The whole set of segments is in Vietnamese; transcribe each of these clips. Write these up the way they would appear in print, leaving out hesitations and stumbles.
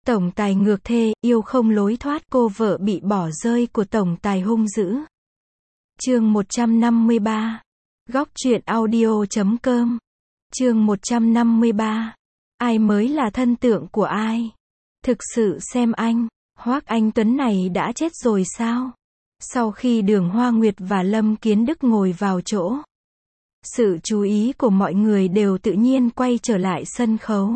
Tổng tài ngược thê, yêu không lối thoát, cô vợ bị bỏ rơi của tổng tài hung dữ. Chương 153. Góc truyện audio.com. Chương 153. Ai mới là thân tượng của ai? Thực sự xem anh, Hoác Anh Tuấn này đã chết rồi sao? Sau khi Đường Hoa Nguyệt và Lâm Kiến Đức ngồi vào chỗ, sự chú ý của mọi người đều tự nhiên quay trở lại sân khấu.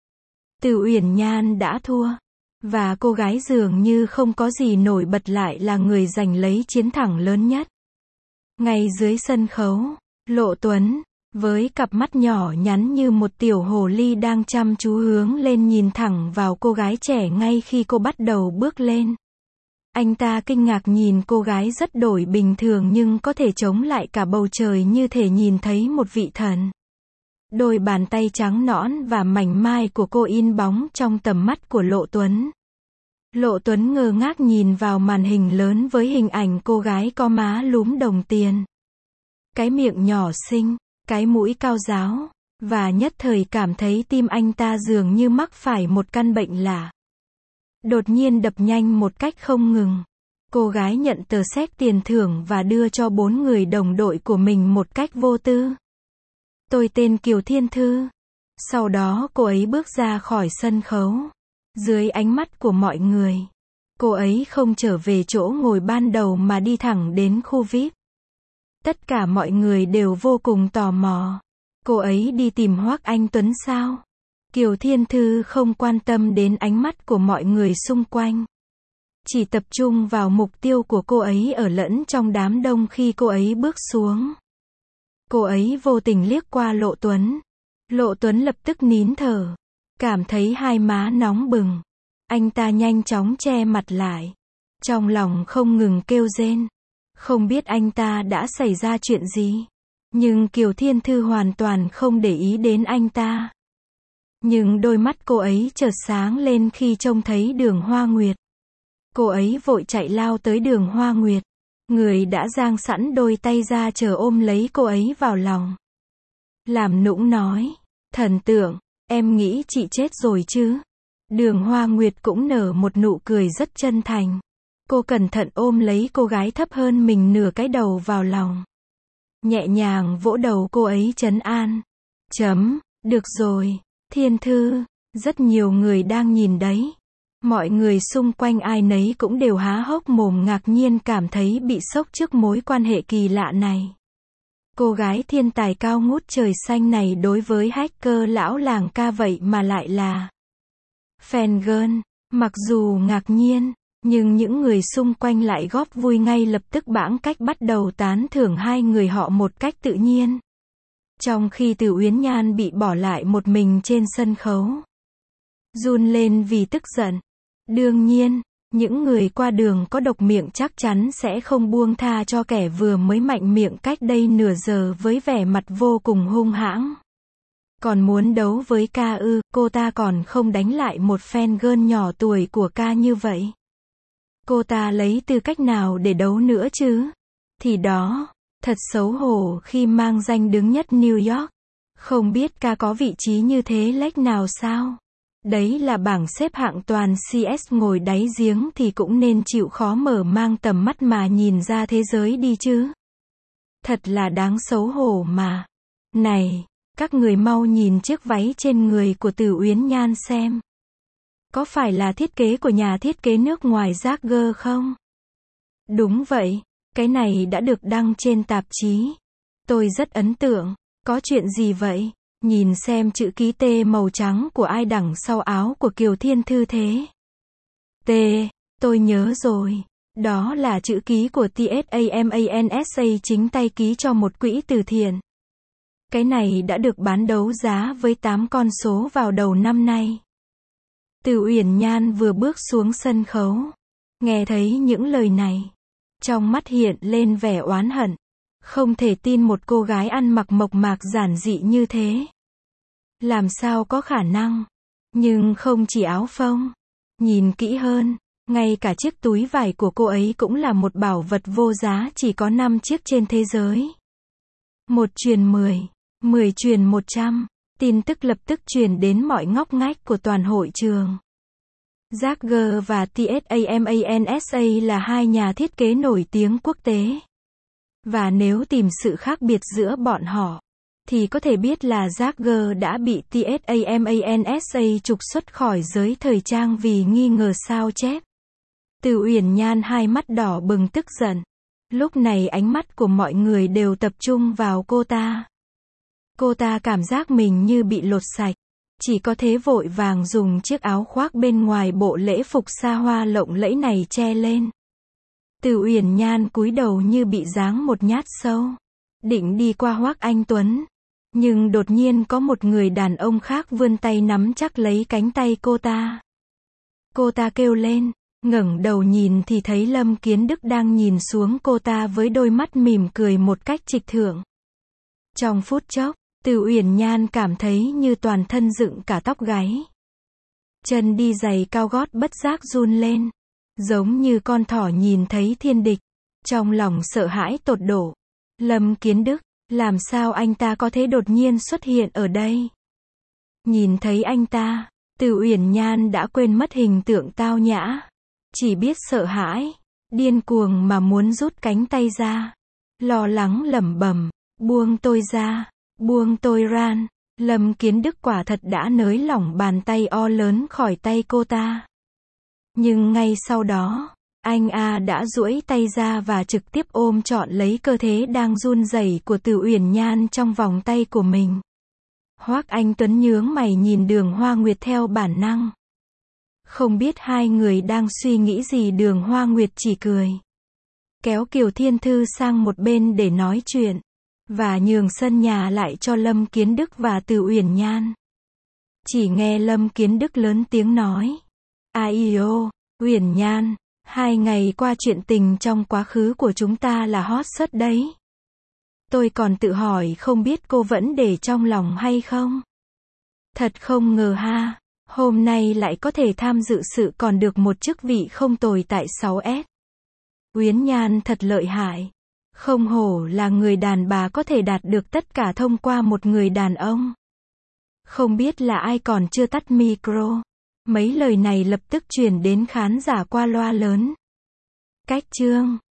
Từ Uyển Nhan đã thua, và cô gái dường như không có gì nổi bật lại là người giành lấy chiến thắng lớn nhất. Ngay dưới sân khấu, Lộ Tuấn, với cặp mắt nhỏ nhắn như một tiểu hồ ly đang chăm chú hướng lên nhìn thẳng vào cô gái trẻ ngay khi cô bắt đầu bước lên. Anh ta kinh ngạc nhìn cô gái rất đổi bình thường nhưng có thể chống lại cả bầu trời như thể nhìn thấy một vị thần. Đôi bàn tay trắng nõn và mảnh mai của cô in bóng trong tầm mắt của Lộ Tuấn. Lộ Tuấn ngơ ngác nhìn vào màn hình lớn với hình ảnh cô gái có má lúm đồng tiền, cái miệng nhỏ xinh, cái mũi cao ráo, và nhất thời cảm thấy tim anh ta dường như mắc phải một căn bệnh lạ. Đột nhiên đập nhanh một cách không ngừng. Cô gái nhận tờ séc tiền thưởng và đưa cho 4 người đồng đội của mình một cách vô tư. Tôi tên Kiều Thiên Thư. Sau đó cô ấy bước ra khỏi sân khấu. Dưới ánh mắt của mọi người, cô ấy không trở về chỗ ngồi ban đầu mà đi thẳng đến khu VIP. Tất cả mọi người đều vô cùng tò mò. Cô ấy đi tìm Hoác Anh Tuấn sao? Kiều Thiên Thư không quan tâm đến ánh mắt của mọi người xung quanh. Chỉ tập trung vào mục tiêu của cô ấy ở lẫn trong đám đông khi cô ấy bước xuống. Cô ấy vô tình liếc qua Lộ Tuấn. Lộ Tuấn lập tức nín thở. Cảm thấy hai má nóng bừng. Anh ta nhanh chóng che mặt lại. Trong lòng không ngừng kêu rên. Không biết anh ta đã xảy ra chuyện gì. Nhưng Kiều Thiên Thư hoàn toàn không để ý đến anh ta. Nhưng đôi mắt cô ấy chợt sáng lên khi trông thấy Đường Hoa Nguyệt. Cô ấy vội chạy lao tới Đường Hoa Nguyệt. Người đã dang sẵn đôi tay ra chờ ôm lấy cô ấy vào lòng. Làm nũng nói, thần tượng, em nghĩ chị chết rồi chứ? Đường Hoa Nguyệt cũng nở một nụ cười rất chân thành. Cô cẩn thận ôm lấy cô gái thấp hơn mình nửa cái đầu vào lòng. Nhẹ nhàng vỗ đầu cô ấy trấn an. Được rồi, Thiên Thư, rất nhiều người đang nhìn đấy. Mọi người xung quanh ai nấy cũng đều há hốc mồm ngạc nhiên cảm thấy bị sốc trước mối quan hệ kỳ lạ này. Cô gái thiên tài cao ngút trời xanh này đối với hacker lão làng ca vậy mà lại là fan girl. Mặc dù ngạc nhiên, nhưng những người xung quanh lại góp vui ngay lập tức bãng cách bắt đầu tán thưởng hai người họ một cách tự nhiên. Trong khi Từ Uyển Nhan bị bỏ lại một mình trên sân khấu, run lên vì tức giận. Đương nhiên, những người qua đường có độc miệng chắc chắn sẽ không buông tha cho kẻ vừa mới mạnh miệng cách đây nửa giờ với vẻ mặt vô cùng hung hãng. Còn muốn đấu với ca ư, cô ta còn không đánh lại một fan girl nhỏ tuổi của ca như vậy. Cô ta lấy tư cách nào để đấu nữa chứ? Thì đó, thật xấu hổ khi mang danh đứng nhất New York. Không biết ca có vị trí như thế lách nào sao? Đấy là bảng xếp hạng toàn CS ngồi đáy giếng thì cũng nên chịu khó mở mang tầm mắt mà nhìn ra thế giới đi chứ. Thật là đáng xấu hổ mà. Này, các người mau nhìn chiếc váy trên người của Từ Uyển Nhan xem. Có phải là thiết kế của nhà thiết kế nước ngoài Jagger không? Đúng vậy, cái này đã được đăng trên tạp chí. Tôi rất ấn tượng. Có chuyện gì vậy? Nhìn xem chữ ký T màu trắng của ai đằng sau áo của Kiều Thiên Thư thế. T, tôi nhớ rồi. Đó là chữ ký của TSAMANSA chính tay ký cho một quỹ từ thiện. Cái này đã được bán đấu giá với 8 con số vào đầu năm nay. Từ Uyển Nhan vừa bước xuống sân khấu. Nghe thấy những lời này. Trong mắt hiện lên vẻ oán hận. Không thể tin một cô gái ăn mặc mộc mạc giản dị như thế. Làm sao có khả năng? Nhưng không chỉ áo phông. Nhìn kỹ hơn, ngay cả chiếc túi vải của cô ấy cũng là một bảo vật vô giá chỉ có 5 chiếc trên thế giới. 1 truyền 10, 10 truyền 100. Tin tức lập tức truyền đến mọi ngóc ngách của toàn hội trường. Jagger và TSAMANSA là hai nhà thiết kế nổi tiếng quốc tế. Và nếu tìm sự khác biệt giữa bọn họ, thì có thể biết là Jagger đã bị TSAMANSA trục xuất khỏi giới thời trang vì nghi ngờ sao chép. Từ Uyển Nhan hai mắt đỏ bừng tức giận. Lúc này ánh mắt của mọi người đều tập trung vào cô ta. Cô ta cảm giác mình như bị lột sạch. Chỉ có thế vội vàng dùng chiếc áo khoác bên ngoài bộ lễ phục xa hoa lộng lẫy này che lên. Từ Uyển Nhan cúi đầu như bị giáng một nhát sâu. Định đi qua Hoắc Anh Tuấn. Nhưng đột nhiên có một người đàn ông khác vươn tay nắm chắc lấy cánh tay cô ta. Cô ta kêu lên, ngẩng đầu nhìn thì thấy Lâm Kiến Đức đang nhìn xuống cô ta với đôi mắt mỉm cười một cách trịch thượng. Trong phút chốc, Từ Uyển Nhan cảm thấy như toàn thân dựng cả tóc gáy. Chân đi giày cao gót bất giác run lên, giống như con thỏ nhìn thấy thiên địch. Trong lòng sợ hãi tột độ. Lâm Kiến Đức, làm sao anh ta có thể đột nhiên xuất hiện ở đây? Nhìn thấy anh ta, Từ Uyển Nhan đã quên mất hình tượng tao nhã. Chỉ biết sợ hãi, điên cuồng mà muốn rút cánh tay ra. Lo lắng lẩm bẩm, buông tôi ra, buông tôi ra. Lâm Kiến Đức quả thật đã nới lỏng bàn tay o lớn khỏi tay cô ta. Nhưng ngay sau đó, anh đã duỗi tay ra và trực tiếp ôm trọn lấy cơ thể đang run rẩy của Từ Uyển Nhan trong vòng tay của mình. Hoắc Anh Tuấn nhướng mày nhìn Đường Hoa Nguyệt theo bản năng. Không biết hai người đang suy nghĩ gì, Đường Hoa Nguyệt chỉ cười. Kéo Kiều Thiên Thư sang một bên để nói chuyện. Và nhường sân nhà lại cho Lâm Kiến Đức và Từ Uyển Nhan. Chỉ nghe Lâm Kiến Đức lớn tiếng nói. Ai Uyển Nhan, 2 ngày qua chuyện tình trong quá khứ của chúng ta là hot search đấy. Tôi còn tự hỏi không biết cô vẫn để trong lòng hay không. Thật không ngờ ha, hôm nay lại có thể tham dự sự còn được một chức vị không tồi tại 6S. Uyển Nhan thật lợi hại. Không hổ là người đàn bà có thể đạt được tất cả thông qua một người đàn ông. Không biết là ai còn chưa tắt micro. Mấy lời này lập tức truyền đến khán giả qua loa lớn. Cách chương